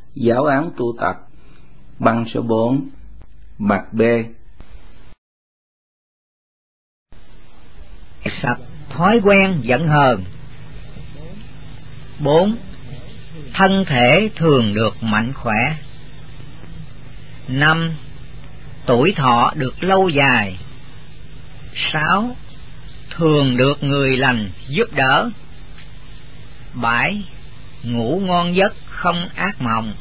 Giáo án tu tập, băng số 4, mặt B. Sạch thói quen giận hờn. 4. Thân thể thường được mạnh khỏe. 5. Tuổi thọ được lâu dài. 6. Thường được người lành giúp đỡ. 7. Ngủ ngon giấc không ác mộng.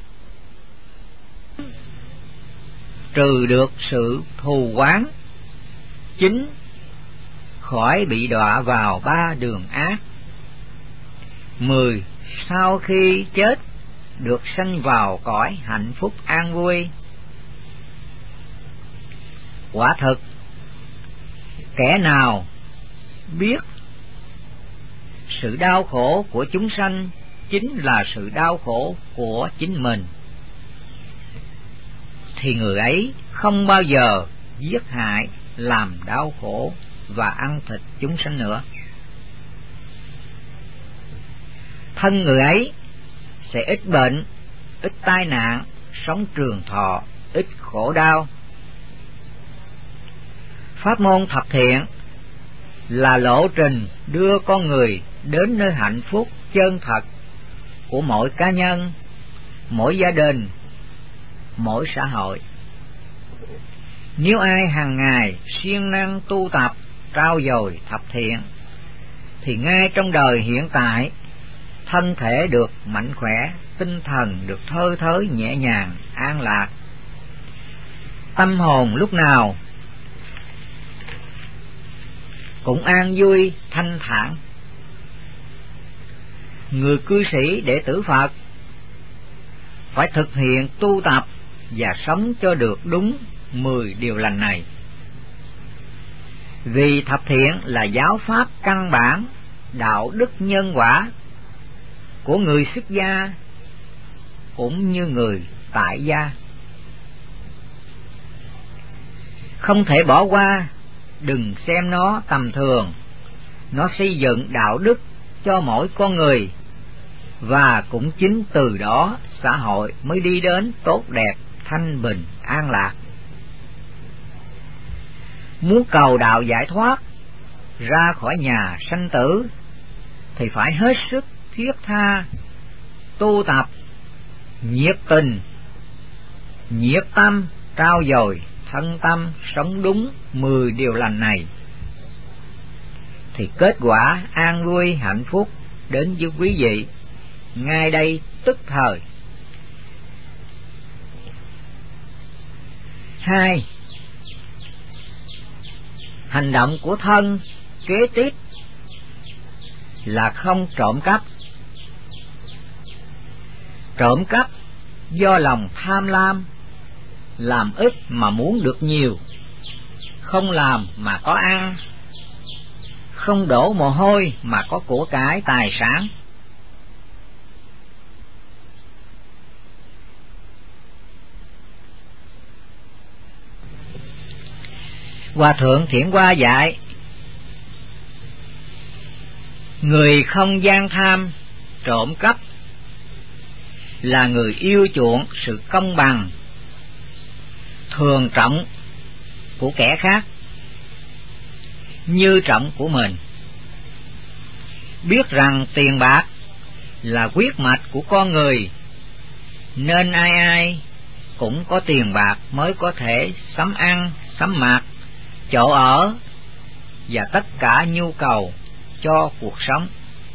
Trừ được sự thù oán. 9. Khỏi bị đọa vào ba đường ác. 10. Sau khi chết được sanh vào cõi hạnh phúc an vui. Quả thực, kẻ nào biết sự đau khổ của chúng sanh chính là sự đau khổ của chính mình, thì người ấy không bao giờ giết hại, làm đau khổ và ăn thịt chúng sanh nữa. Thân người ấy sẽ ít bệnh, ít tai nạn, sống trường thọ, ít khổ đau. Pháp môn thập thiện là lộ trình đưa con người đến nơi hạnh phúc chân thật của mỗi cá nhân, mỗi gia đình, mỗi xã hội. Nếu ai hàng ngày siêng năng tu tập, trau dồi thập thiện, thì ngay trong đời hiện tại, thân thể được mạnh khỏe, tinh thần được thơ thới nhẹ nhàng, an lạc. Tâm hồn lúc nào cũng an vui, thanh thản. Người cư sĩ đệ tử Phật phải thực hiện tu tập và sống cho được đúng 10 điều lành này. Vì thập thiện là giáo pháp căn bản, đạo đức nhân quả của người xuất gia cũng như người tại gia. Không thể bỏ qua, đừng xem nó tầm thường. Nó xây dựng đạo đức cho mỗi con người, và cũng chính từ đó xã hội mới đi đến tốt đẹp, thanh bình, an lạc. Muốn cầu đạo giải thoát, ra khỏi nhà sanh tử, thì phải hết sức thiết tha, tu tập, nhiệt tình, nhiệt tâm, trau dồi thân tâm, sống đúng 10 điều lành này, thì kết quả an vui hạnh phúc đến với quý vị ngay đây tức thời. 2. Hành động của thân kế tiếp là không trộm cắp. Trộm cắp do lòng tham lam, làm ít mà muốn được nhiều, không làm mà có ăn, không đổ mồ hôi mà có của cải tài sản. Hòa thượng Thiện Hoa dạy: người không gian tham, trộm cắp là người yêu chuộng sự công bằng, thường trọng của kẻ khác như trọng của mình. Biết rằng tiền bạc là huyết mạch của con người, nên ai ai cũng có tiền bạc mới có thể sắm ăn, sắm mặc, chỗ ở và tất cả nhu cầu cho cuộc sống.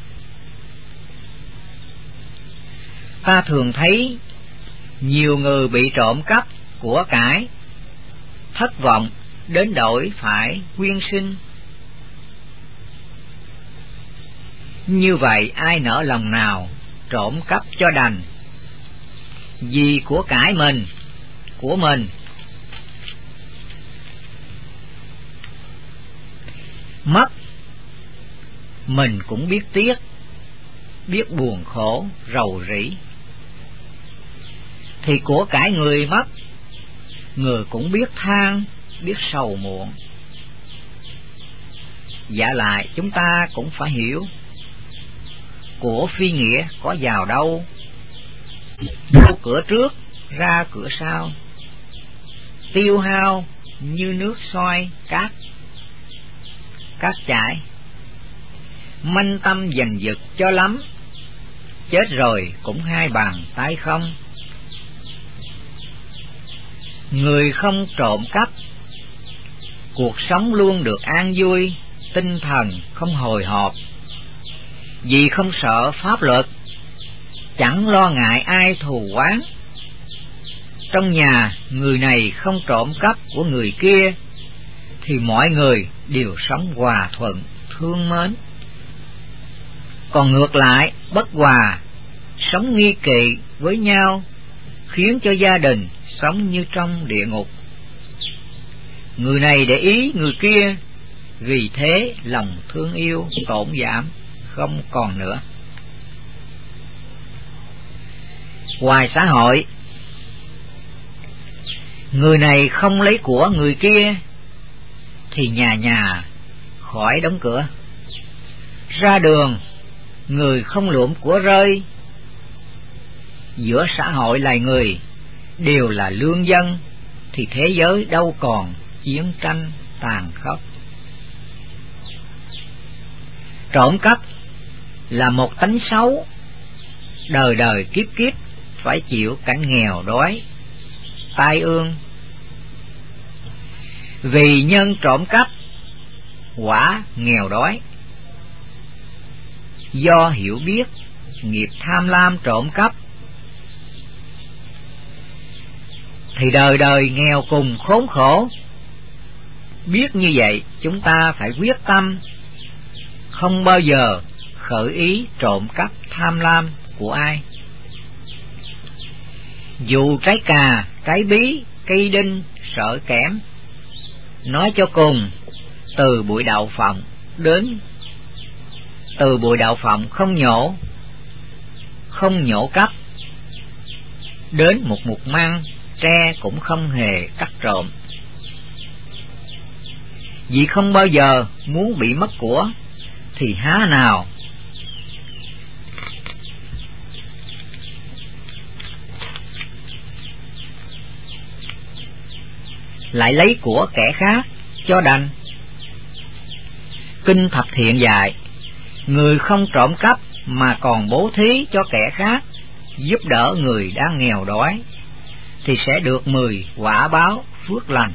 Ta thường thấy nhiều người bị trộm cắp của cải, thất vọng đến đổi phải quyên sinh. Như vậy ai nỡ lòng nào trộm cắp cho đành, vì của cải mình, của mình. Mất mình cũng biết tiếc, biết buồn khổ, rầu rĩ. Thì của cải người mất, người cũng biết than, biết sầu muộn. Dạ lại chúng ta cũng phải hiểu, của phi nghĩa có vào đâu, cửa trước ra cửa sau, tiêu hao như nước soi cát chảy. Manh tâm giành giật cho lắm, chết rồi cũng hai bàn tay không. Người không trộm cắp, cuộc sống luôn được an vui, tinh thần không hồi hộp. Vì không sợ pháp luật, chẳng lo ngại ai thù oán. Trong nhà người này không trộm cắp của người kia, thì mọi người đều sống hòa thuận, thương mến. Còn ngược lại, bất hòa, sống nghi kỵ với nhau, khiến cho gia đình sống như trong địa ngục. Người này để ý người kia, vì thế lòng thương yêu tổn giảm không còn nữa. Ngoài xã hội, người này không lấy của người kia, thì nhà nhà khỏi đóng cửa. Ra đường, người không lượm của rơi. Giữa xã hội loài người đều là lương dân, thì thế giới đâu còn chiến tranh tàn khốc. Trộm cắp là một tánh xấu, đời đời kiếp kiếp phải chịu cảnh nghèo đói, tai ương. Vì nhân trộm cắp, quả nghèo đói. Do hiểu biết nghiệp tham lam trộm cắp, thì đời đời nghèo cùng khốn khổ. Biết như vậy, chúng ta phải quyết tâm không bao giờ khởi ý trộm cắp tham lam của ai. Dù trái cà, trái bí, cây đinh, sợi kẽm, nói cho cùng, từ bụi đậu phộng không nhổ cắp, đến một mục măng tre cũng không hề cắt trộm. Vì không bao giờ muốn bị mất của, thì há nào lại lấy của kẻ khác cho đành. Kinh Thập Thiện dạy, người không trộm cắp mà còn bố thí cho kẻ khác, giúp đỡ người đang nghèo đói, thì sẽ được 10 quả báo phước lành.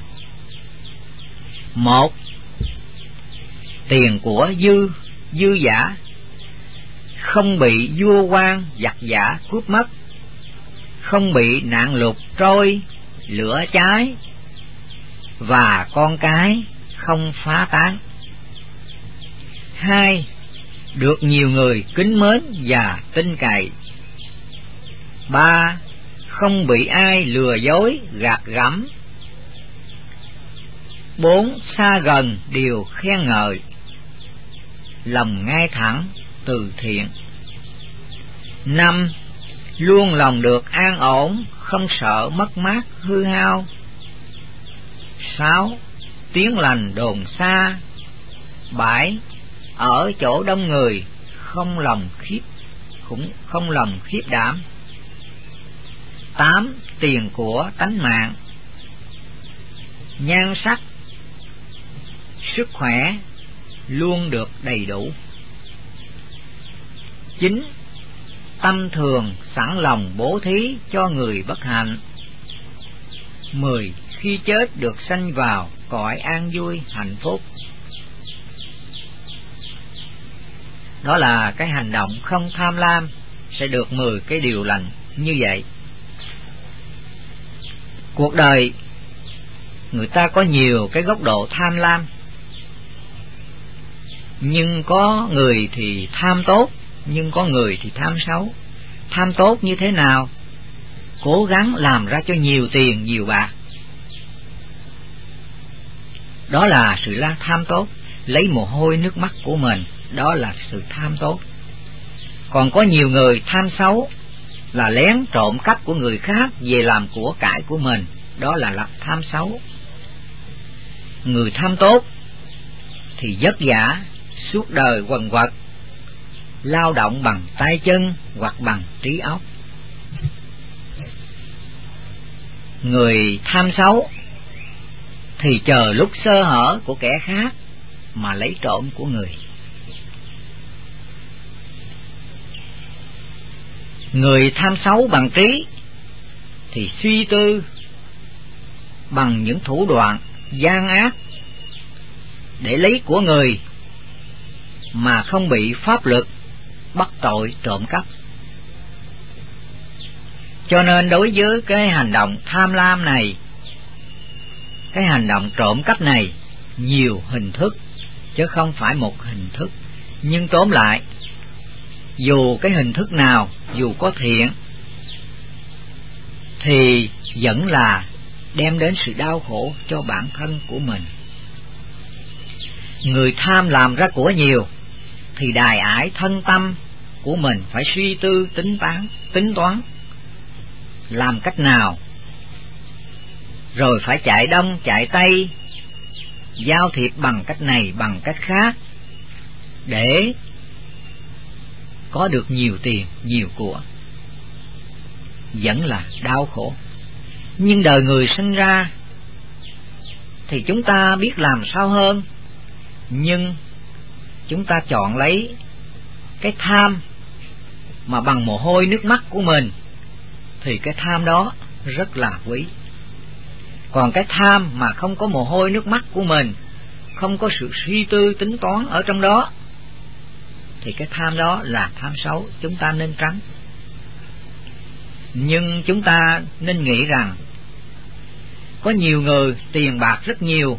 1. Tiền của dư giả, không bị vua quan giặc giả cướp mất, không bị nạn lụt trôi, lửa cháy, và con cái không phá tán. 2. Được nhiều người kính mến và tin cậy. 3. Không bị ai lừa dối gạt gẫm. 4. Xa gần đều khen ngợi, lòng ngay thẳng từ thiện. 5. Luôn lòng được an ổn, không sợ mất mát hư hao. 6. Tiếng lành đồn xa. 7. Ở chỗ đông người không lòng khiếp đảm. 8. Tiền của tánh mạng, nhan sắc, sức khỏe luôn được đầy đủ. 9. Tâm thường sẵn lòng bố thí cho người bất hạnh. 10. Khi chết được sanh vào cõi an vui hạnh phúc. Đó là cái hành động không tham lam, sẽ được 10 cái điều lành như vậy. Cuộc đời người ta có nhiều cái góc độ tham lam, nhưng có người thì tham tốt, nhưng có người thì tham xấu. Tham tốt như thế nào? Cố gắng làm ra cho nhiều tiền, nhiều bạc, đó là sự tham tốt. Lấy mồ hôi nước mắt của mình, đó là sự tham tốt. Còn có nhiều người tham xấu, là lén trộm cắp của người khác về làm của cải của mình, đó là tham xấu. Người tham tốt thì vất vả suốt đời quần quật, lao động bằng tay chân hoặc bằng trí óc. Người tham xấu thì chờ lúc sơ hở của kẻ khác mà lấy trộm của người. Người tham xấu bằng trí thì suy tư bằng những thủ đoạn gian ác để lấy của người mà không bị pháp luật bắt tội trộm cắp. Cho nên đối với cái hành động tham lam này, cái hành động trộm cắp này nhiều hình thức chứ không phải một hình thức. Nhưng tóm lại, dù cái hình thức nào, dù có thiện thì vẫn là đem đến sự đau khổ cho bản thân của mình. Người tham làm ra của nhiều thì đài ải thân tâm của mình phải suy tư tính toán làm cách nào, rồi phải chạy đông chạy tây, giao thiệp bằng cách này bằng cách khác để có được nhiều tiền nhiều của, vẫn là đau khổ. Nhưng đời người sinh ra thì chúng ta biết làm sao hơn, nhưng chúng ta chọn lấy cái tham mà bằng mồ hôi nước mắt của mình thì cái tham đó rất là quý. Còn cái tham mà không có mồ hôi nước mắt của mình, không có sự suy tư tính toán ở trong đó, thì cái tham đó là tham xấu, chúng ta nên tránh. Nhưng chúng ta nên nghĩ rằng có nhiều người tiền bạc rất nhiều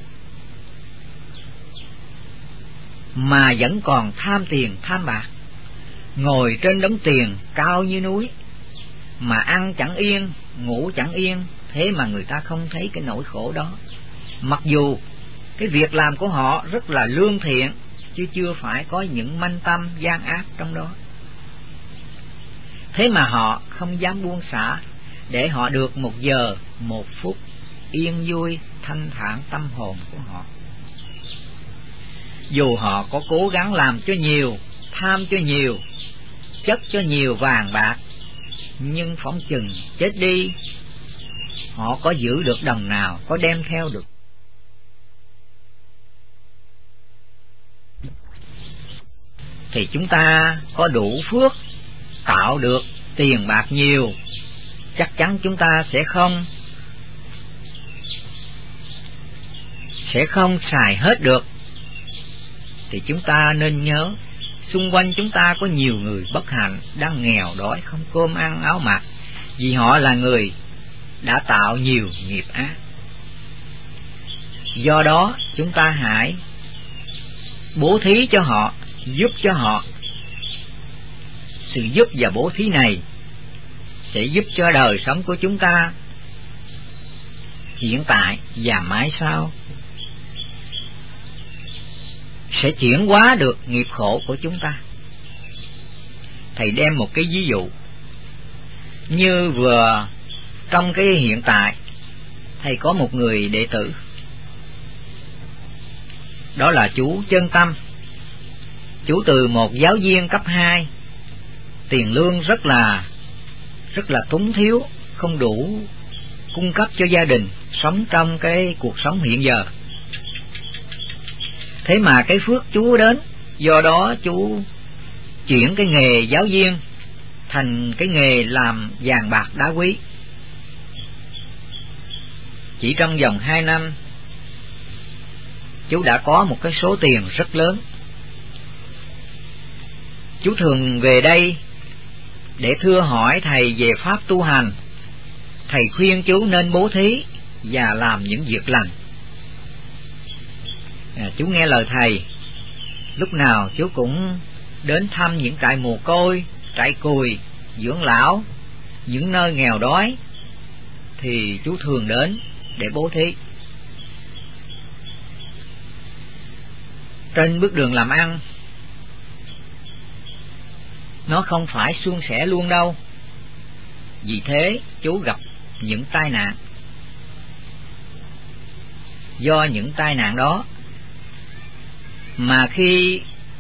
mà vẫn còn tham tiền tham bạc, ngồi trên đống tiền cao như núi mà ăn chẳng yên, ngủ chẳng yên, thế mà người ta không thấy cái nỗi khổ đó. Mặc dù cái việc làm của họ rất là lương thiện, chứ chưa phải có những manh tâm gian ác trong đó. Thế mà họ không dám buông xả để họ được 1 giờ, 1 phút yên vui, thanh thản tâm hồn của họ. Dù họ có cố gắng làm cho nhiều, tham cho nhiều, chất cho nhiều vàng bạc, nhưng phóng chừng chết đi, họ có giữ được đồng nào, có đem theo được. Thì chúng ta có đủ phước tạo được tiền bạc nhiều, chắc chắn chúng ta sẽ không xài hết được. Thì chúng ta nên nhớ, xung quanh chúng ta có nhiều người bất hạnh, đang nghèo đói, không cơm ăn áo mặc, vì họ là người đã tạo nhiều nghiệp ác. Do đó chúng ta hãy bố thí cho họ, giúp cho họ. Sự giúp và bố thí này sẽ giúp cho đời sống của chúng ta hiện tại và mãi sau sẽ chuyển hóa được nghiệp khổ của chúng ta. Thầy đem một cái ví dụ như vừa trong cái hiện tại, thầy có một người đệ tử, đó là chú Chân Tâm. Chú từ một giáo viên cấp 2, tiền lương rất là túng thiếu, không đủ cung cấp cho gia đình sống trong cái cuộc sống hiện giờ. Thế mà cái phước chú đến, do đó chú chuyển cái nghề giáo viên thành cái nghề làm vàng bạc đá quý. Chỉ trong vòng 2 năm, chú đã có một cái số tiền rất lớn. Chú thường về đây để thưa hỏi thầy về pháp tu hành. Thầy khuyên chú nên bố thí và làm những việc lành. Chú nghe lời thầy, lúc nào chú cũng đến thăm những trại mồ côi, trại cùi, dưỡng lão, những nơi nghèo đói, thì chú thường đến để bố thí. Trên bước đường làm ăn, nó không phải suôn sẻ luôn đâu. Vì thế chú gặp những tai nạn. Do những tai nạn đó mà khi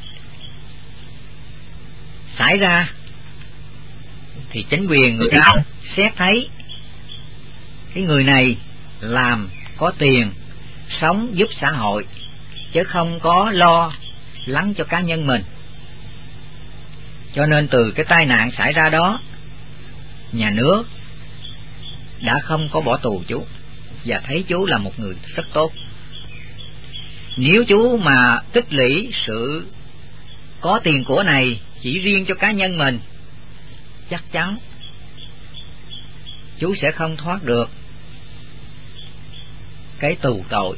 xảy ra thì chính quyền người ta xét thấy cái người này làm có tiền, sống giúp xã hội, chứ không có lo lắng cho cá nhân mình. Cho nên từ cái tai nạn xảy ra đó, nhà nước đã không có bỏ tù chú, và thấy chú là một người rất tốt. Nếu chú mà tích lũy sự có tiền của này chỉ riêng cho cá nhân mình, chắc chắn chú sẽ không thoát được cái tù tội.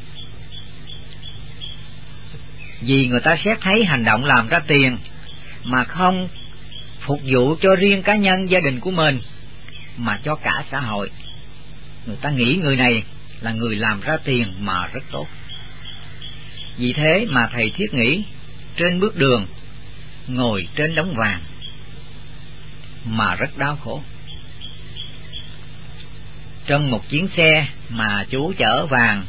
Vì người ta xét thấy hành động làm ra tiền mà không phục vụ cho riêng cá nhân gia đình của mình, mà cho cả xã hội, người ta nghĩ người này là người làm ra tiền mà rất tốt. Vì thế mà thầy thiết nghĩ trên bước đường ngồi trên đống vàng mà rất đau khổ. Trong một chuyến xe mà chú chở vàng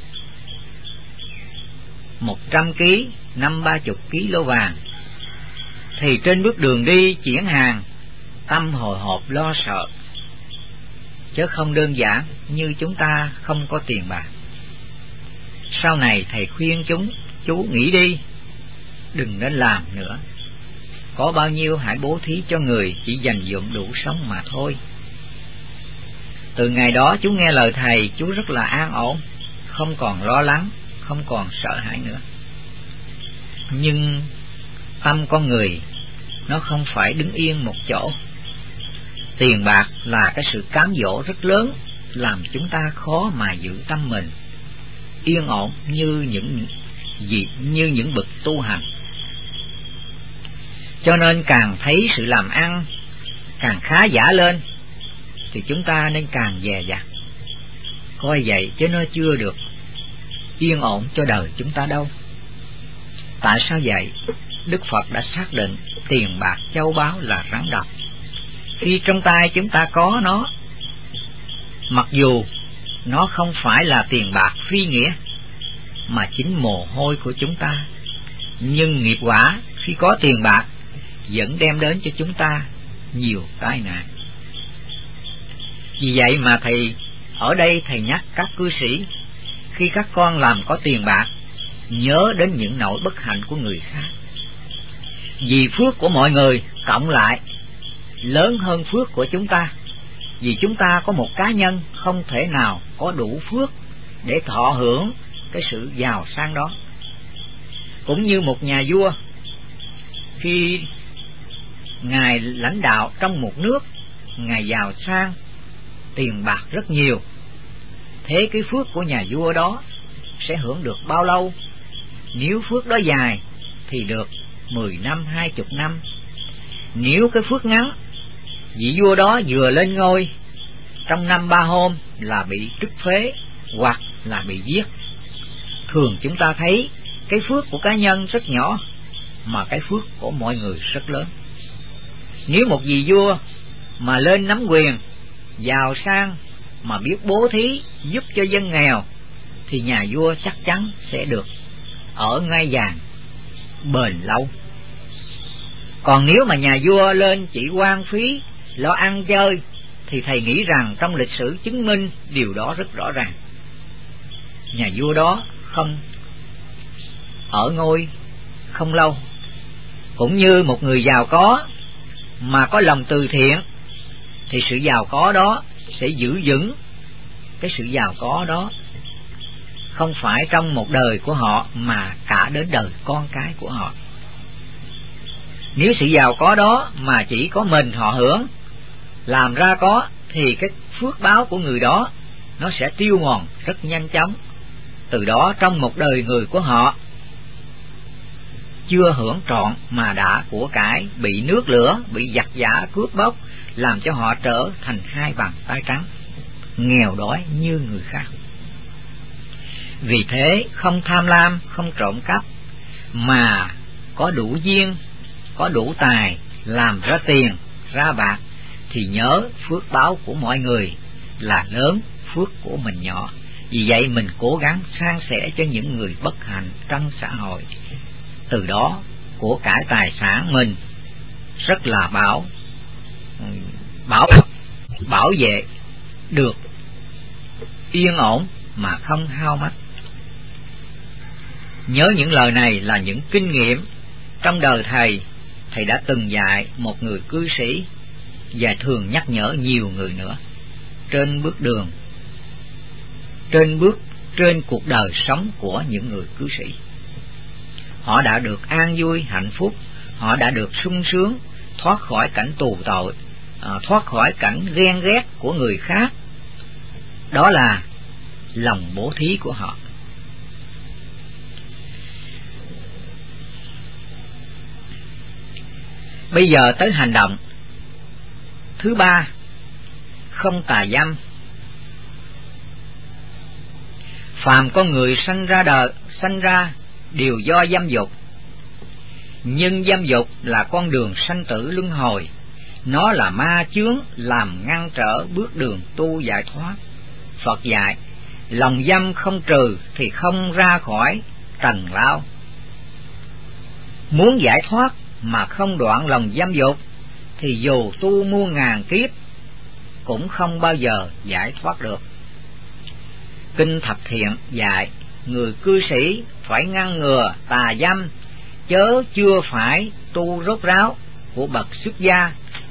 100 kg, 50-30 kg vàng, thì trên bước đường đi chuyển hàng, tâm hồi hộp lo sợ, chứ không đơn giản như chúng ta không có tiền bạc. Sau này thầy khuyên chú nghĩ đi, đừng nên làm nữa. Có bao nhiêu hãy bố thí cho người chỉ dành dụm đủ sống mà thôi. Từ ngày đó chú nghe lời thầy, chú rất là an ổn, không còn lo lắng, không còn sợ hãi nữa. Nhưng tâm con người nó không phải đứng yên một chỗ. Tiền bạc là cái sự cám dỗ rất lớn, làm chúng ta khó mà giữ tâm mình yên ổn như những bậc tu hành. Cho nên càng thấy sự làm ăn càng khá giả lên thì chúng ta nên càng dè dặt. Coi vậy chứ nó chưa được yên ổn cho đời chúng ta đâu. Tại sao vậy? Đức Phật đã xác định tiền bạc châu báu là rắn độc. Khi trong tay chúng ta có nó, mặc dù nó không phải là tiền bạc phi nghĩa, mà chính mồ hôi của chúng ta, nhưng nghiệp quả khi có tiền bạc vẫn đem đến cho chúng ta nhiều tai nạn. Vì vậy mà thầy ở đây thầy nhắc các cư sĩ, khi các con làm có tiền bạc, nhớ đến những nỗi bất hạnh của người khác. Vì phước của mọi người cộng lại lớn hơn phước của chúng ta. Vì chúng ta có một cá nhân không thể nào có đủ phước để thọ hưởng cái sự giàu sang đó. Cũng như một nhà vua, khi ngài lãnh đạo trong một nước, ngài giàu sang, tiền bạc rất nhiều, thế cái phước của nhà vua đó sẽ hưởng được bao lâu? Nếu phước đó dài thì được 10 năm, 20 năm. Nếu cái phước ngắn, vị vua đó vừa lên ngôi, trong 5-3 hôm là bị trút phế hoặc là bị giết. Thường chúng ta thấy cái phước của cá nhân rất nhỏ, mà cái phước của mọi người rất lớn. Nếu một vị vua mà lên nắm quyền, giàu sang, mà biết bố thí giúp cho dân nghèo, thì nhà vua chắc chắn sẽ được ở ngai vàng bền lâu. Còn nếu mà nhà vua lên chỉ hoang phí, lo ăn chơi, thì thầy nghĩ rằng trong lịch sử chứng minh điều đó rất rõ ràng. Nhà vua đó không ở ngôi không lâu. Cũng như một người giàu có mà có lòng từ thiện, thì sự giàu có đó sẽ giữ vững. Cái sự giàu có đó không phải trong một đời của họ, mà cả đến đời con cái của họ. Nếu sự giàu có đó mà chỉ có mình họ hưởng, làm ra có, thì cái phước báo của người đó nó sẽ tiêu mòn rất nhanh chóng. Từ đó trong một đời người của họ chưa hưởng trọn mà đã của cải bị nước lửa, bị giặc giả cướp bóc, làm cho họ trở thành hai bàn tay trắng, nghèo đói như người khác. Vì thế không tham lam, không trộm cắp, mà có đủ duyên, có đủ tài làm ra tiền, ra bạc, thì nhớ phước báo của mọi người là lớn, phước của mình nhỏ. Vì vậy mình cố gắng san sẻ cho những người bất hạnh trong xã hội. Từ đó của cải tài sản mình rất là bảo vệ được yên ổn mà không hao mất. Nhớ những lời này là những kinh nghiệm trong đời Thầy đã từng dạy một người cư sĩ và thường nhắc nhở nhiều người nữa trên cuộc đời sống của những người cư sĩ. Họ đã được an vui hạnh phúc, họ đã được sung sướng, thoát khỏi cảnh tù tội, thoát khỏi cảnh ghen ghét của người khác. Đó là lòng bố thí của họ. Bây giờ tới hành động thứ ba, không tà dâm. Phàm con người sanh ra đều do dâm dục, nhưng dâm dục là con đường sanh tử luân hồi, nó là ma chướng làm ngăn trở bước đường tu giải thoát. Phật dạy, lòng dâm không trừ thì không ra khỏi trần lao. Muốn giải thoát mà không đoạn lòng dâm dục thì dù tu muôn ngàn kiếp cũng không bao giờ giải thoát được. Kinh Thập Thiện dạy người cư sĩ phải ngăn ngừa tà dâm, chớ chưa phải tu rốt ráo của bậc xuất gia.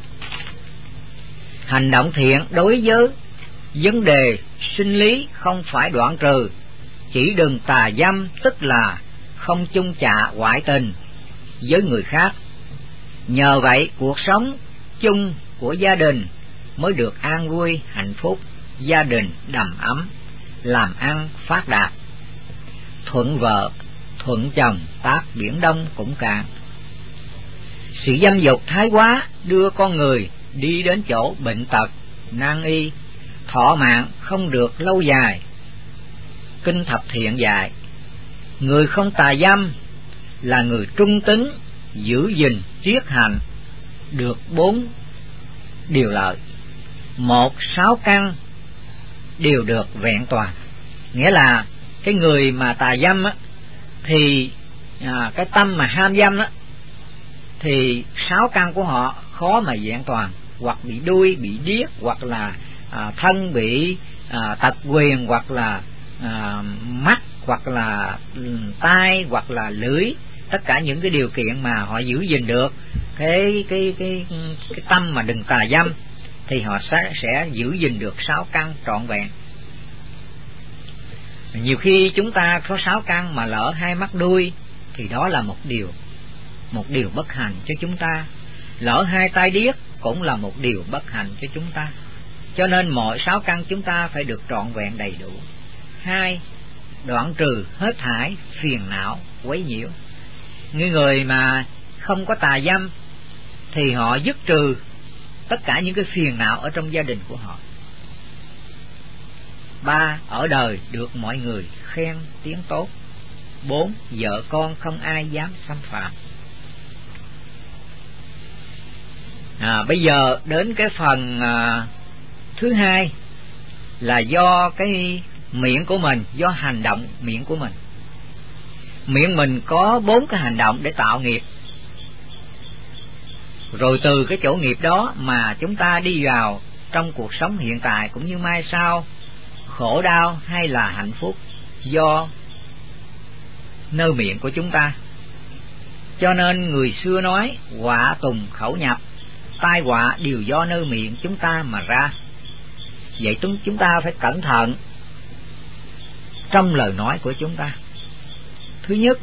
Hành động thiện đối với vấn đề sinh lý không phải đoạn trừ, chỉ đừng tà dâm, tức là không chung chạ ngoại tình với người khác. Nhờ vậy cuộc sống chung của gia đình mới được an vui hạnh phúc, gia đình đầm ấm, làm ăn phát đạt, thuận vợ thuận chồng, tác biển đông cũng cạn. Sự dâm dục thái quá đưa con người đi đến chỗ bệnh tật, nan y, thọ mạng không được lâu dài. Kinh Thập Thiện dạy, người không tà dâm là người trung tín, giữ gìn triết hạnh, được 4 điều lợi. 1. 6 căn đều được vẹn toàn. Nghĩa là cái người mà tà dâm á, thì cái tâm mà ham dâm á, thì 6 căn của họ khó mà vẹn toàn, hoặc bị đuôi, bị điếc, hoặc là thân bị tật quyền, hoặc là mắt, hoặc là tai, hoặc là lưỡi. Tất cả những cái điều kiện mà họ giữ gìn được cái tâm mà đừng tà dâm thì họ sẽ giữ gìn được 6 căn trọn vẹn. Nhiều khi chúng ta có 6 căn mà lỡ 2 mắc đuôi thì đó là một điều bất hạnh cho chúng ta. Lỡ 2 tai điếc cũng là một điều bất hạnh cho chúng ta. Cho nên mọi 6 căn chúng ta phải được trọn vẹn đầy đủ. 2. Đoạn trừ hết thảy phiền não quấy nhiễu. Người mà không có tà dâm thì họ dứt trừ tất cả những cái phiền não ở trong gia đình của họ. 3. Ở đời được mọi người khen tiếng tốt. 4. Vợ con không ai dám xâm phạm. Bây giờ đến cái phần thứ hai là do cái miệng của mình, do hành động miệng của mình. Miệng mình có 4 cái hành động để tạo nghiệp. Rồi từ cái chỗ nghiệp đó mà chúng ta đi vào trong cuộc sống hiện tại cũng như mai sau, khổ đau hay là hạnh phúc do nơi miệng của chúng ta. Cho nên người xưa nói họa tùng khẩu nhập, tai họa đều do nơi miệng chúng ta mà ra. Vậy chúng ta phải cẩn thận trong lời nói của chúng ta. Thứ nhất,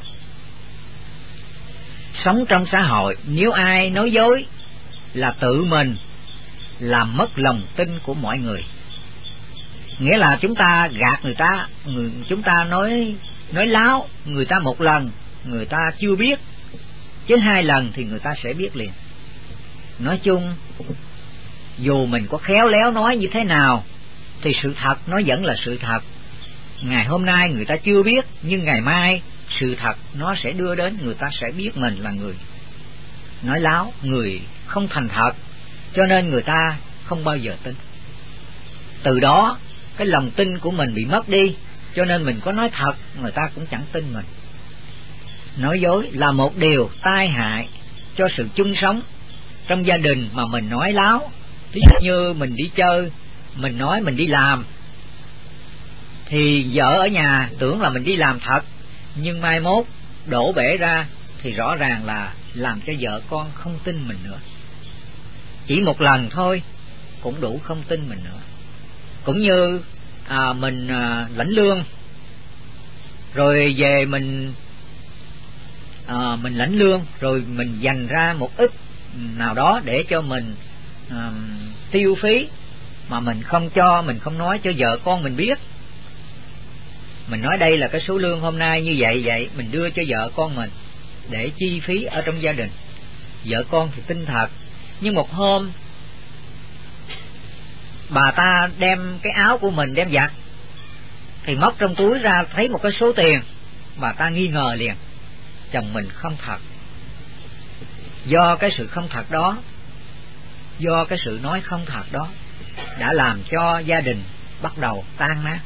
sống trong xã hội nếu ai nói dối là tự mình làm mất lòng tin của mọi người. Nghĩa là chúng ta gạt người ta, chúng ta nói láo người ta một lần người ta chưa biết, chứ 2 lần thì người ta sẽ biết liền. Nói chung dù mình có khéo léo nói như thế nào thì sự thật nó vẫn là sự thật. Ngày hôm nay người ta chưa biết, nhưng ngày mai sự thật nó sẽ đưa đến, người ta sẽ biết mình là người nói láo, người không thành thật, cho nên người ta không bao giờ tin. Từ đó cái lòng tin của mình bị mất đi, cho nên mình có nói thật người ta cũng chẳng tin mình. Nói dối là một điều tai hại cho sự chung sống trong gia đình mà mình nói láo. Ví dụ như mình đi chơi, mình nói mình đi làm, thì vợ ở nhà tưởng là mình đi làm thật, nhưng mai mốt đổ bể ra thì rõ ràng là làm cho vợ con không tin mình nữa. Chỉ một lần thôi cũng đủ không tin mình nữa. Cũng như mình lãnh lương, rồi về mình lãnh lương, rồi mình dành ra một ít nào đó để cho mình tiêu phí, mà mình không cho, mình không nói cho vợ con mình biết. Mình nói đây là cái số lương hôm nay như vậy, mình đưa cho vợ con mình để chi phí ở trong gia đình. Vợ con thì tin thật. Nhưng một hôm bà ta đem cái áo của mình đem giặt, thì móc trong túi ra thấy một cái số tiền, bà ta nghi ngờ liền, chồng mình không thật. Do cái sự không thật đó, do cái sự nói không thật đó, đã làm cho gia đình bắt đầu tan nát.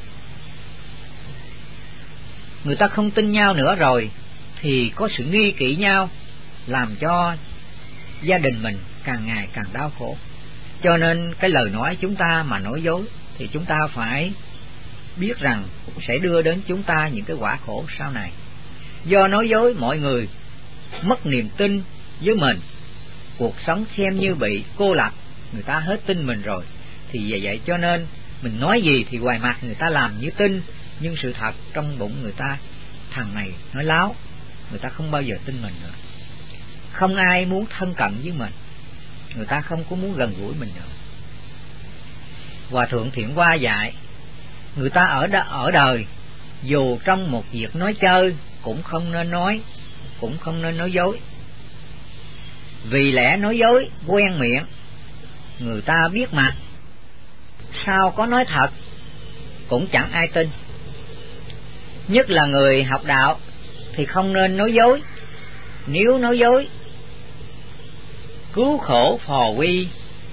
Người ta không tin nhau nữa rồi thì có sự nghi kỵ nhau, làm cho gia đình mình càng ngày càng đau khổ. Cho nên cái lời nói chúng ta mà nói dối thì chúng ta phải biết rằng sẽ đưa đến chúng ta những cái quả khổ sau này. Do nói dối mọi người mất niềm tin với mình, cuộc sống xem như bị cô lập, người ta hết tin mình rồi. Thì vì vậy cho nên mình nói gì thì ngoài mặt người ta làm như tin, nhưng sự thật trong bụng người ta, thằng này nói láo, người ta không bao giờ tin mình nữa. Không ai muốn thân cận với mình, người ta không có muốn gần gũi mình nữa. Hòa thượng Thiện Hoa dạy người ta ở đời, dù trong một việc nói chơi cũng không nên nói, cũng không nên nói dối. Vì lẽ nói dối quen miệng, người ta biết mặt, sao có nói thật cũng chẳng ai tin. Nhất là người học đạo thì không nên nói dối. Nếu nói dối cứu khổ phò quy.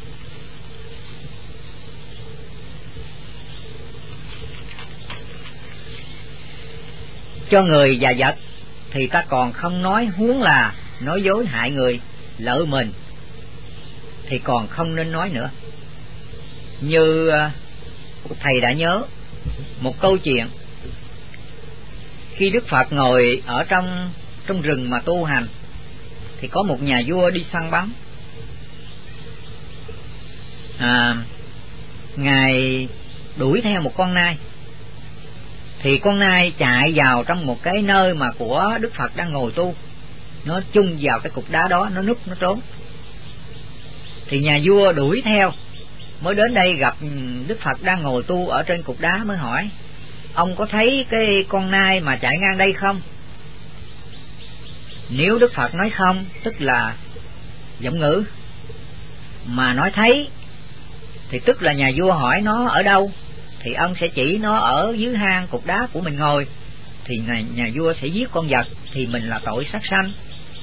Cho người và vật thì ta còn không nói, huống là nói dối hại người lợi mình thì còn không nên nói nữa. Như thầy đã nhớ một câu chuyện, khi Đức Phật ngồi ở trong rừng mà tu hành, thì có một nhà vua đi săn bắn. Ngài đuổi theo một con nai, thì con nai chạy vào trong một cái nơi mà của Đức Phật đang ngồi tu, nó chung vào cái cục đá đó, nó núp, nó trốn. Thì nhà vua đuổi theo, mới đến đây gặp Đức Phật đang ngồi tu ở trên cục đá, mới hỏi: ông có thấy cái con nai mà chạy ngang đây không? Nếu Đức Phật nói không, tức là giọng ngữ, mà nói thấy thì tức là nhà vua hỏi nó ở đâu, thì ông sẽ chỉ nó ở dưới hang cục đá của mình ngồi, thì nhà vua sẽ giết con vật, thì mình là tội sát sanh.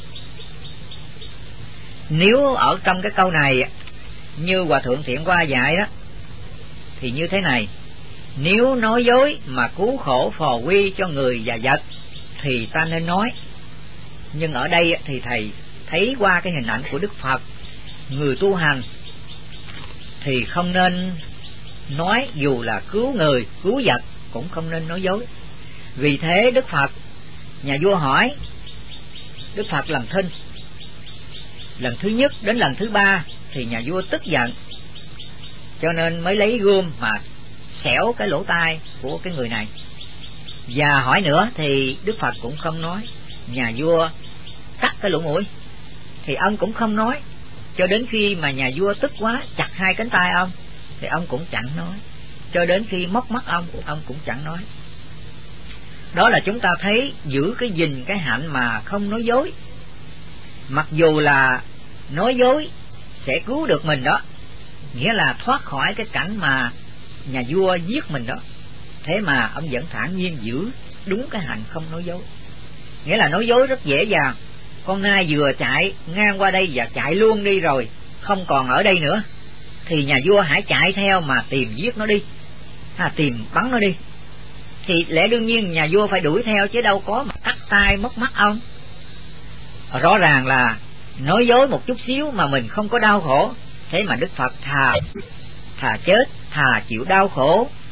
Nếu ở trong cái câu này như Hòa thượng Thiện Hoa dạy đó, thì như thế này: nếu nói dối mà cứu khổ phò quy cho người và vật thì ta nên nói. Nhưng ở đây thì thầy thấy qua cái hình ảnh của Đức Phật, người tu hành thì không nên nói, dù là cứu người cứu vật cũng không nên nói dối. Vì thế Đức Phật, nhà vua hỏi, Đức Phật làm thinh lần thứ nhất đến lần thứ ba, thì nhà vua tức giận, cho nên mới lấy gươm mà xẻo cái lỗ tai của cái người này. Và hỏi nữa thì Đức Phật cũng không nói. Nhà vua cắt cái lỗ mũi thì ông cũng không nói, cho đến khi mà nhà vua tức quá chặt hai cánh tay ông thì ông cũng chẳng nói, cho đến khi móc mắt ông cũng chẳng nói. Đó là chúng ta thấy giữ cái gìn cái hạnh mà không nói dối. Mặc dù là nói dối sẽ cứu được mình đó, nghĩa là thoát khỏi cái cảnh mà nhà vua giết mình đó, thế mà ông vẫn thản nhiên giữ đúng cái hạnh không nói dối. Nghĩa là nói dối rất dễ dàng. Con nai vừa chạy ngang qua đây và chạy luôn đi rồi, không còn ở đây nữa, thì nhà vua hãy chạy theo mà tìm giết nó đi, tìm bắn nó đi. Thì lẽ đương nhiên nhà vua phải đuổi theo, chứ đâu có mà cắt tay mất mắt ông. Rõ ràng là nói dối một chút xíu mà mình không có đau khổ. Thế mà Đức Phật thà chết, thà chịu đau khổ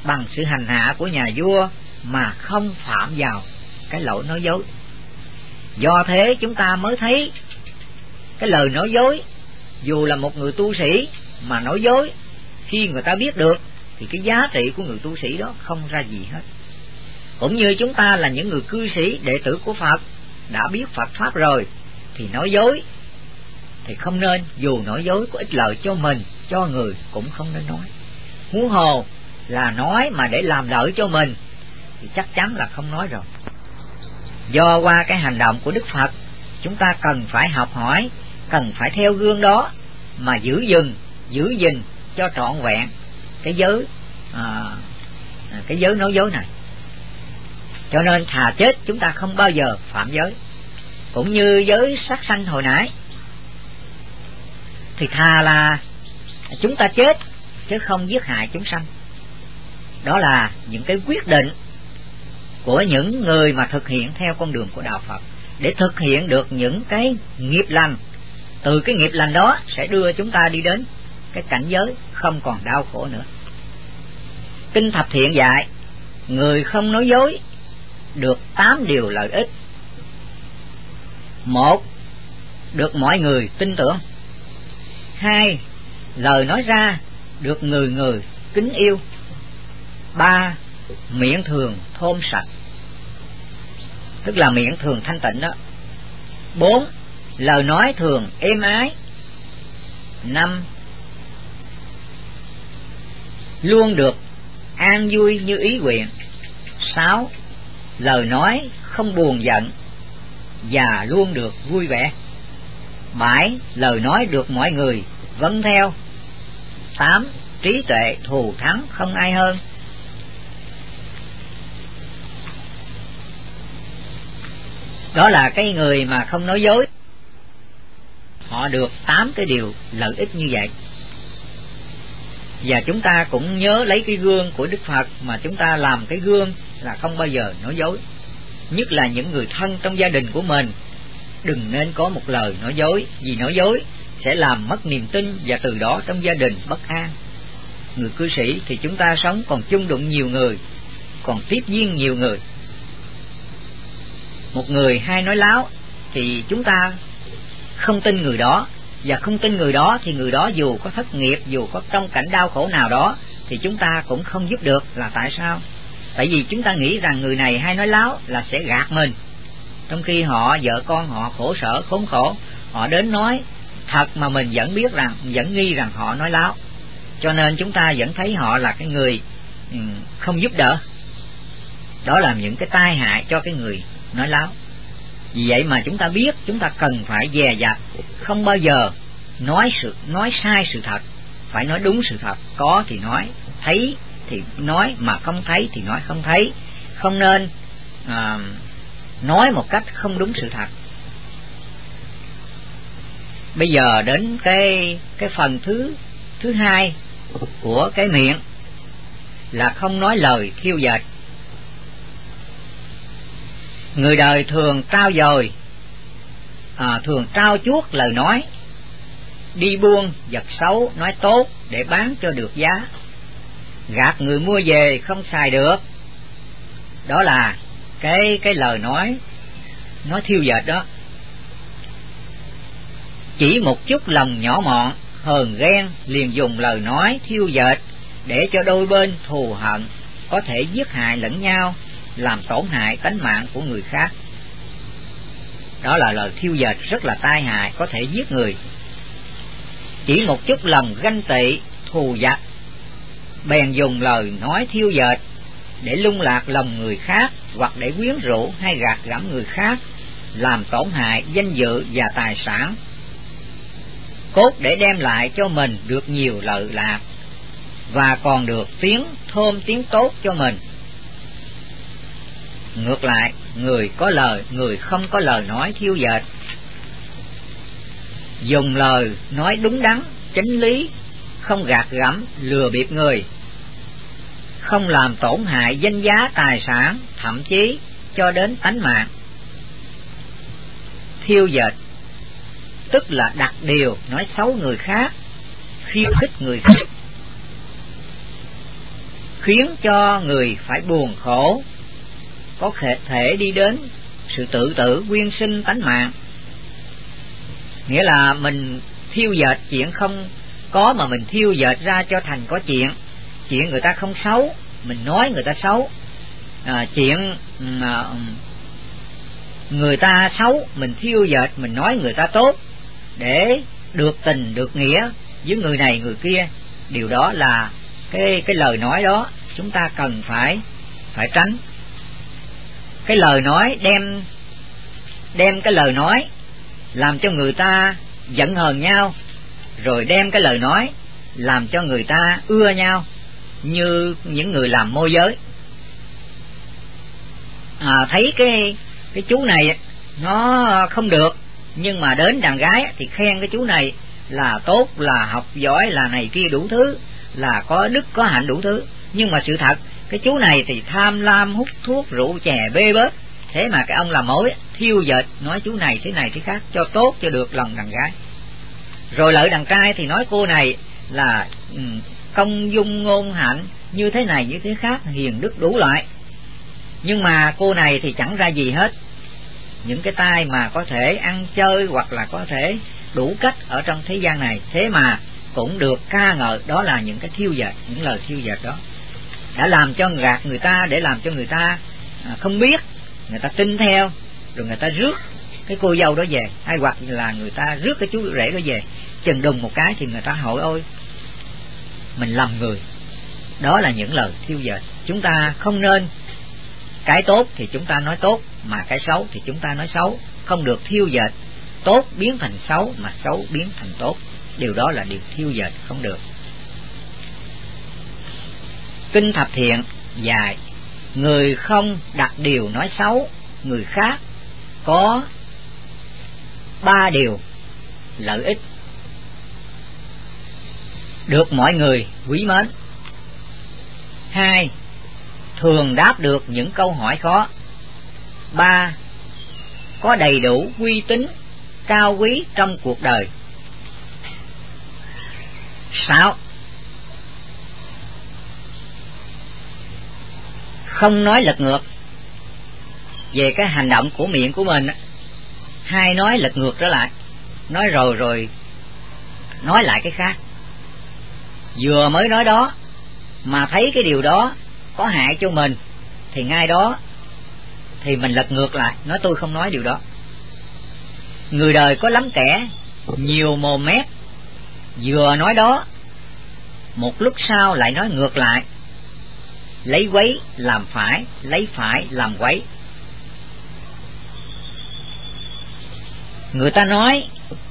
bằng sự hành hạ của nhà vua mà không phạm vào cái lỗi nói dối. Do thế chúng ta mới thấy cái lời nói dối, dù là một người tu sĩ mà nói dối, khi người ta biết được thì cái giá trị của người tu sĩ đó không ra gì hết. Cũng như chúng ta là những người cư sĩ đệ tử của Phật, đã biết Phật Pháp rồi thì nói dối thì không nên, dù nói dối có ích lợi cho mình, cho người cũng không nên nói. Huống hồ là nói mà để làm lợi cho mình thì chắc chắn là không nói rồi. Do qua cái hành động của Đức Phật, chúng ta cần phải học hỏi, cần phải theo gương đó mà giữ gìn cho trọn vẹn cái giới nói dối này. Cho nên thà chết chúng ta không bao giờ phạm giới. Cũng như giới sát sanh hồi nãy, thì thà là chúng ta chết chứ không giết hại chúng sanh. Đó là những cái quyết định của những người mà thực hiện theo con đường của đạo Phật, để thực hiện được những cái nghiệp lành. Từ cái nghiệp lành đó sẽ đưa chúng ta đi đến cái cảnh giới không còn đau khổ nữa. Kinh Thập Thiện dạy người không nói dối được 8 điều lợi ích. 1. Được mọi người tin tưởng. 2. Lời nói ra được người người kính yêu. 3. Miệng thường thơm sạch, tức là miệng thường thanh tịnh đó. 4. Lời nói thường êm ái. 5. Luôn được an vui như ý nguyện. 6. Lời nói không buồn giận và luôn được vui vẻ. 7. Lời nói được mọi người vâng theo. 8. Trí tuệ thù thắng không ai hơn. Đó là cái người mà không nói dối, họ được 8 cái điều lợi ích như vậy. Và chúng ta cũng nhớ lấy cái gương của Đức Phật mà chúng ta làm cái gương là không bao giờ nói dối. Nhất là những người thân trong gia đình của mình, đừng nên có một lời nói dối, vì nói dối sẽ làm mất niềm tin và từ đó trong gia đình bất an. Người cư sĩ thì chúng ta sống còn chung đụng nhiều người, còn tiếp duyên nhiều người. Một người hay nói láo thì chúng ta không tin người đó, và không tin người đó thì người đó dù có thất nghiệp, dù có trong cảnh đau khổ nào đó thì chúng ta cũng không giúp được. Là tại sao? Tại vì chúng ta nghĩ rằng người này hay nói láo là sẽ gạt mình, trong khi họ, vợ con họ khổ sở khốn khổ, họ đến nói thật mà mình vẫn biết rằng, vẫn nghi rằng họ nói láo. Cho nên chúng ta vẫn thấy họ là cái người không giúp đỡ. Đó là những cái tai hại cho cái người nói láo. Vì vậy mà chúng ta biết chúng ta cần phải dè dặt, không bao giờ nói sai sự thật, phải nói đúng sự thật. Có thì nói, thấy thì nói, mà không thấy thì nói không thấy. Không nên nói một cách không đúng sự thật. Bây giờ đến cái phần thứ hai của cái miệng là không nói lời thiêu dệt. Người đời thường trao dồi, thường trao chuốt lời nói, đi buôn vật xấu nói tốt để bán cho được giá, gạt người mua về không xài được. Đó là cái lời nói thiêu dệt đó. Chỉ một chút lòng nhỏ mọn hờn ghen liền dùng lời nói thiêu dệt để cho đôi bên thù hận, có thể giết hại lẫn nhau, làm tổn hại tánh mạng của người khác. Đó là lời thiêu dệt rất là tai hại, có thể giết người. Chỉ một chút lòng ganh tị thù giặc, bèn dùng lời nói thiêu dệt để lung lạc lòng người khác, hoặc để quyến rũ hay gạt gẫm người khác, làm tổn hại danh dự và tài sản, cốt để đem lại cho mình được nhiều lợi lạc, và còn được tiếng thơm tiếng tốt cho mình. Ngược lại, người có lời, người không có lời nói thiêu dệt, dùng lời nói đúng đắn, chánh lý, không gạt gẫm lừa bịp người, không làm tổn hại danh giá tài sản, thậm chí cho đến tánh mạng. Thiêu dệt tức là đặt điều nói xấu người khác, khiêu khích người khác, khiến cho người phải buồn khổ, có thể đi đến sự tự tử quyên sinh tánh mạng. Nghĩa là mình thiêu dệt chuyện không có mà mình thiêu dệt ra cho thành có chuyện. Chuyện người ta không xấu mình nói người ta xấu, chuyện người ta xấu mình thiêu dệt mình nói người ta tốt, để được tình được nghĩa với người này người kia. Điều đó là cái lời nói đó chúng ta cần phải tránh. Cái lời nói đem cái lời nói làm cho người ta giận hờn nhau, rồi đem cái lời nói làm cho người ta ưa nhau, như những người làm môi giới. Thấy cái chú này nó không được, nhưng mà đến đàn gái thì khen cái chú này là tốt, là học giỏi, là này kia đủ thứ, là có đức có hạnh đủ thứ. Nhưng mà sự thật cái chú này thì tham lam, hút thuốc, rượu chè, bê bết. Thế mà cái ông làm mối thiêu dệt nói chú này thế khác cho tốt, cho được lòng đàn gái. Rồi lợi đàn trai thì nói cô này là công dung ngôn hạnh, như thế này như thế khác, hiền đức đủ loại. Nhưng mà cô này thì chẳng ra gì hết. Những cái tay mà có thể ăn chơi hoặc là có thể đủ cách ở trong thế gian này, thế mà cũng được ca ngợi. Đó là những cái thiêu dệt, những lời thiêu dệt đó đã làm cho gạt người ta, để làm cho người ta không biết, người ta tin theo, rồi người ta rước cái cô dâu đó về, hay hoặc là người ta rước cái chú rể đó về. Chừng đùng một cái thì người ta hỏi ôi mình lầm người. Đó là những lời thiêu dệt. Chúng ta không nên, cái tốt thì chúng ta nói tốt, mà cái xấu thì chúng ta nói xấu. Không được thiêu dệt tốt biến thành xấu, mà xấu biến thành tốt. Điều đó là điều thiêu dệt, không được. Kinh Thập Thiện dạy người không đặt điều nói xấu người khác có 3 điều lợi ích: được mọi người quý mến; 2, thường đáp được những câu hỏi khó; 3, có đầy đủ uy tín cao quý trong cuộc đời. 6, không nói lật ngược. Về cái hành động của miệng của mình, hay nói lật ngược trở lại, nói rồi nói lại cái khác. Vừa mới nói đó mà thấy cái điều đó có hại cho mình thì ngay đó thì mình lật ngược lại, nói tôi không nói điều đó. Người đời có lắm kẻ nhiều mồm mép, vừa nói đó một lúc sau lại nói ngược lại, lấy quấy làm phải, lấy phải làm quấy. Người ta nói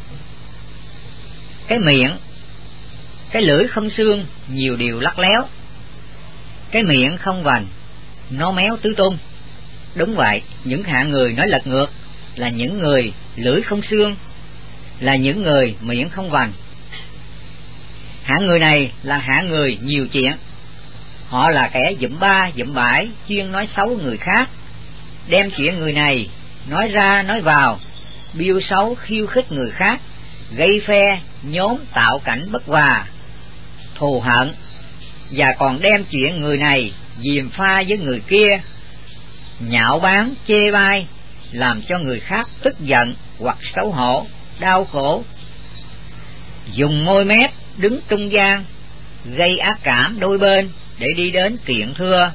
cái miệng, cái lưỡi không xương, nhiều điều lắc léo. Cái miệng không vành, nó méo tứ tung. Đúng vậy, những hạng người nói lật ngược là những người lưỡi không xương, là những người miệng không vành. Hạng người này là hạng người nhiều chuyện. Họ là kẻ dụm ba dụm bãi, chuyên nói xấu người khác, đem chuyện người này nói ra nói vào, biêu xấu khiêu khích người khác, gây phe nhóm, tạo cảnh bất hòa, thù hận, và còn đem chuyện người này gièm pha với người kia, nhạo báng chê bai, làm cho người khác tức giận hoặc xấu hổ, đau khổ. Dùng môi mép đứng trung gian, gây ác cảm đôi bên để đi đến kiện thưa.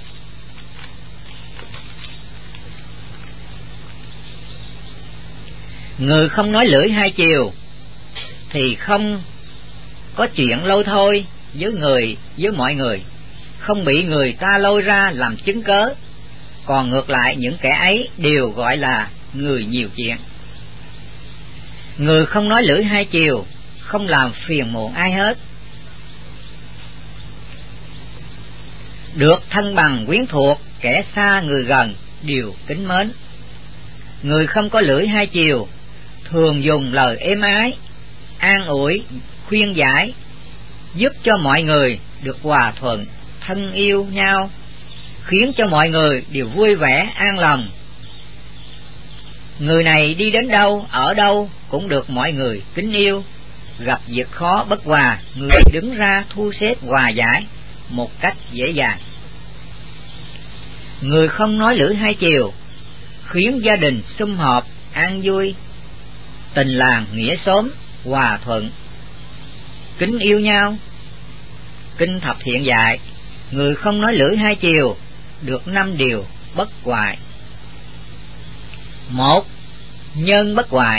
Người không nói lưỡi hai chiều thì không có chuyện lôi thôi với mọi người, không bị người ta lôi ra làm chứng cớ. Còn ngược lại, những kẻ ấy đều gọi là người nhiều chuyện. Người không nói lưỡi hai chiều không làm phiền muộn ai hết, được thân bằng quyến thuộc, kẻ xa người gần đều kính mến. Người không có lưỡi hai chiều thường dùng lời êm ái, an ủi, khuyên giải, giúp cho mọi người được hòa thuận, thân yêu nhau, khiến cho mọi người đều vui vẻ, an lòng. Người này đi đến đâu, ở đâu cũng được mọi người kính yêu. Gặp việc khó bất hòa, người đứng ra thu xếp hòa giải một cách dễ dàng. Người không nói lưỡi hai chiều, khiến gia đình sum họp an vui, tình làng nghĩa xóm hòa thuận, kính yêu nhau. Kinh Thập Thiện dạy, người không nói lưỡi hai chiều được 5 điều bất hoại. 1. Nhân bất hoại.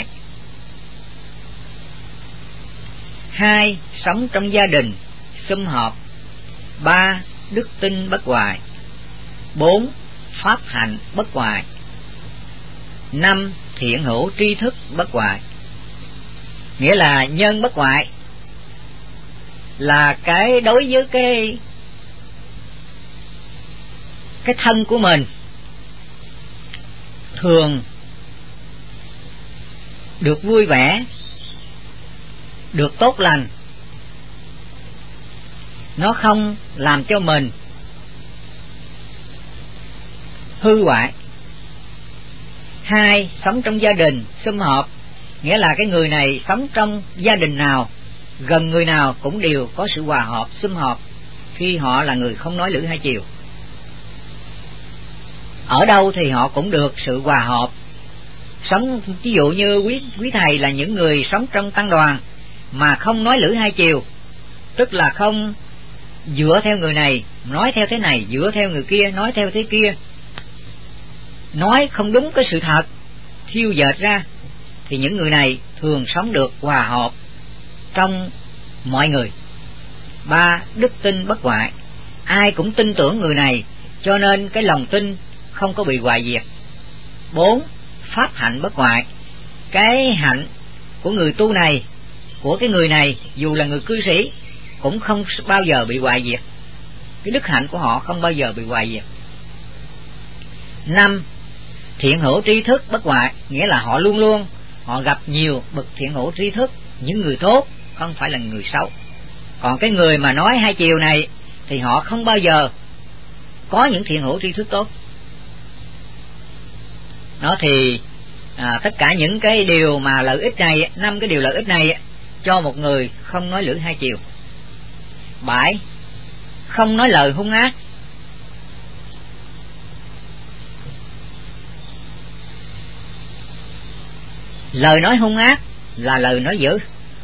2. Sống trong gia đình sum họp. 3. Đức tin bất hoại. 4. Pháp hạnh bất hoại. 5. Thiện hữu tri thức bất hoại. Nghĩa là nhân bất hoại là cái đối với cái thân của mình thường được vui vẻ, được tốt lành, nó không làm cho mình hư hoại. 2. Sống trong gia đình sum họp, nghĩa là cái người này sống trong gia đình nào, gần người nào cũng đều có sự hòa hợp sum họp khi họ là người không nói lưỡi hai chiều. Ở đâu thì họ cũng được sự hòa hợp. Sống ví dụ như quý thầy là những người sống trong tăng đoàn mà không nói lưỡi hai chiều, tức là không dựa theo người này nói theo thế này, dựa theo người kia nói theo thế kia, nói không đúng cái sự thật, thiêu dệt ra, thì những người này thường sống được hòa hợp trong mọi người. 3. Đức tin bất hoại. Ai cũng tin tưởng người này, cho nên cái lòng tin không có bị hoại diệt. 4. Pháp hạnh bất hoại. Cái hạnh của người tu này, của cái người này, dù là người cư sĩ, cũng không bao giờ bị hoại diệt. Cái đức hạnh của họ không bao giờ bị hoại diệt. 5. Thiện hữu tri thức bất hoại. Nghĩa là họ luôn luôn họ gặp nhiều bậc thiện hữu tri thức, những người tốt, không phải là người xấu. Còn cái người mà nói hai chiều này thì họ không bao giờ có những thiện hữu tri thức tốt. Nó thì tất cả những cái điều mà lợi ích này, 5 cái điều lợi ích này cho một người không nói lưỡi hai chiều. 7. Không nói lời hung ác. Lời nói hung ác là lời nói dữ.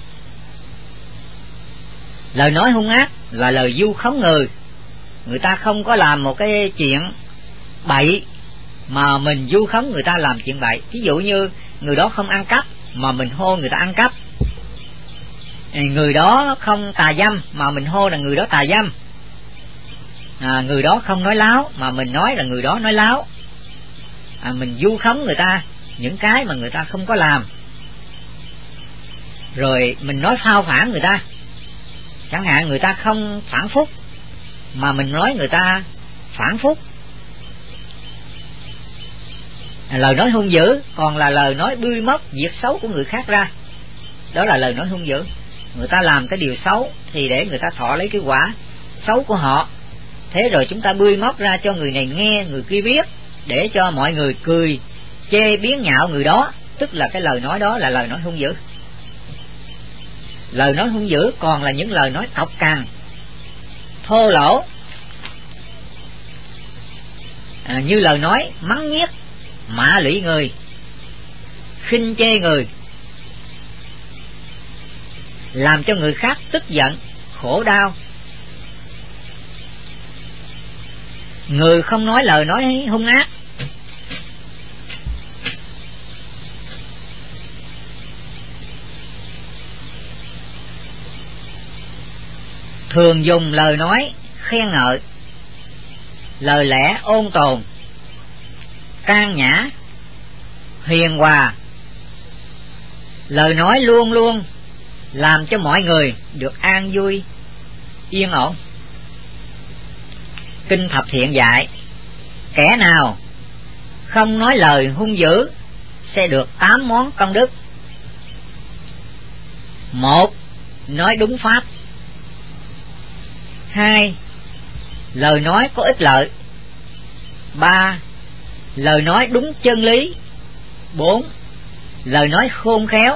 Lời nói hung ác là lời vu khống người. Người ta không có làm một cái chuyện bậy mà mình vu khống người ta làm chuyện bậy. Ví dụ như người đó không ăn cắp mà mình hô người ta ăn cắp, người đó không tà dâm mà mình hô là người đó tà dâm, người đó không nói láo mà mình nói là người đó nói láo, mình vu khống người ta những cái mà người ta không có làm, rồi mình nói phao phản người ta. Chẳng hạn người ta không phản phúc mà mình nói người ta phản phúc. Lời nói hung dữ còn là lời nói bươi móc việc xấu của người khác ra, đó là lời nói hung dữ. Người ta làm cái điều xấu thì để người ta thọ lấy cái quả xấu của họ, thế rồi chúng ta bươi móc ra cho người này nghe, người kia biết, để cho mọi người cười chê biếng nhạo người đó, tức là cái lời nói đó là lời nói hung dữ. Lời nói hung dữ còn là những lời nói cộc cằn, thô lỗ, như lời nói mắng nhiếc, mạ lụy người, khinh chê người, làm cho người khác tức giận, khổ đau. Người không nói lời nói hung ác thường dùng lời nói khen ngợi, lời lẽ ôn tồn, can nhã, hiền hòa. Lời nói luôn luôn làm cho mọi người được an vui, yên ổn. Kinh Thập Thiện dạy, kẻ nào không nói lời hung dữ sẽ được 8 món công đức. 1. Nói đúng pháp. 2. Lời nói có ích lợi. 3. Lời nói đúng chân lý. 4. Lời nói khôn khéo.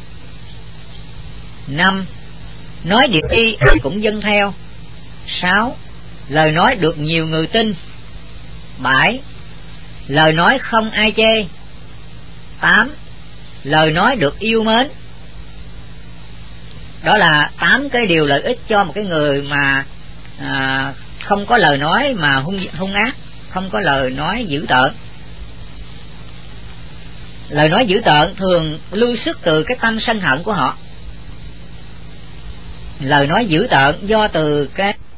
5. Nói điệp y ai cũng dâng theo. 6. Lời nói được nhiều người tin. 7. Lời nói không ai chê. 8. Lời nói được yêu mến. Đó là 8 cái điều lợi ích cho một cái người mà không có lời nói mà hung ác, không có lời nói dữ tợn. Lời nói dữ tợn thường lưu xuất từ cái tâm sân hận của họ. Lời nói dữ tợn do từ cái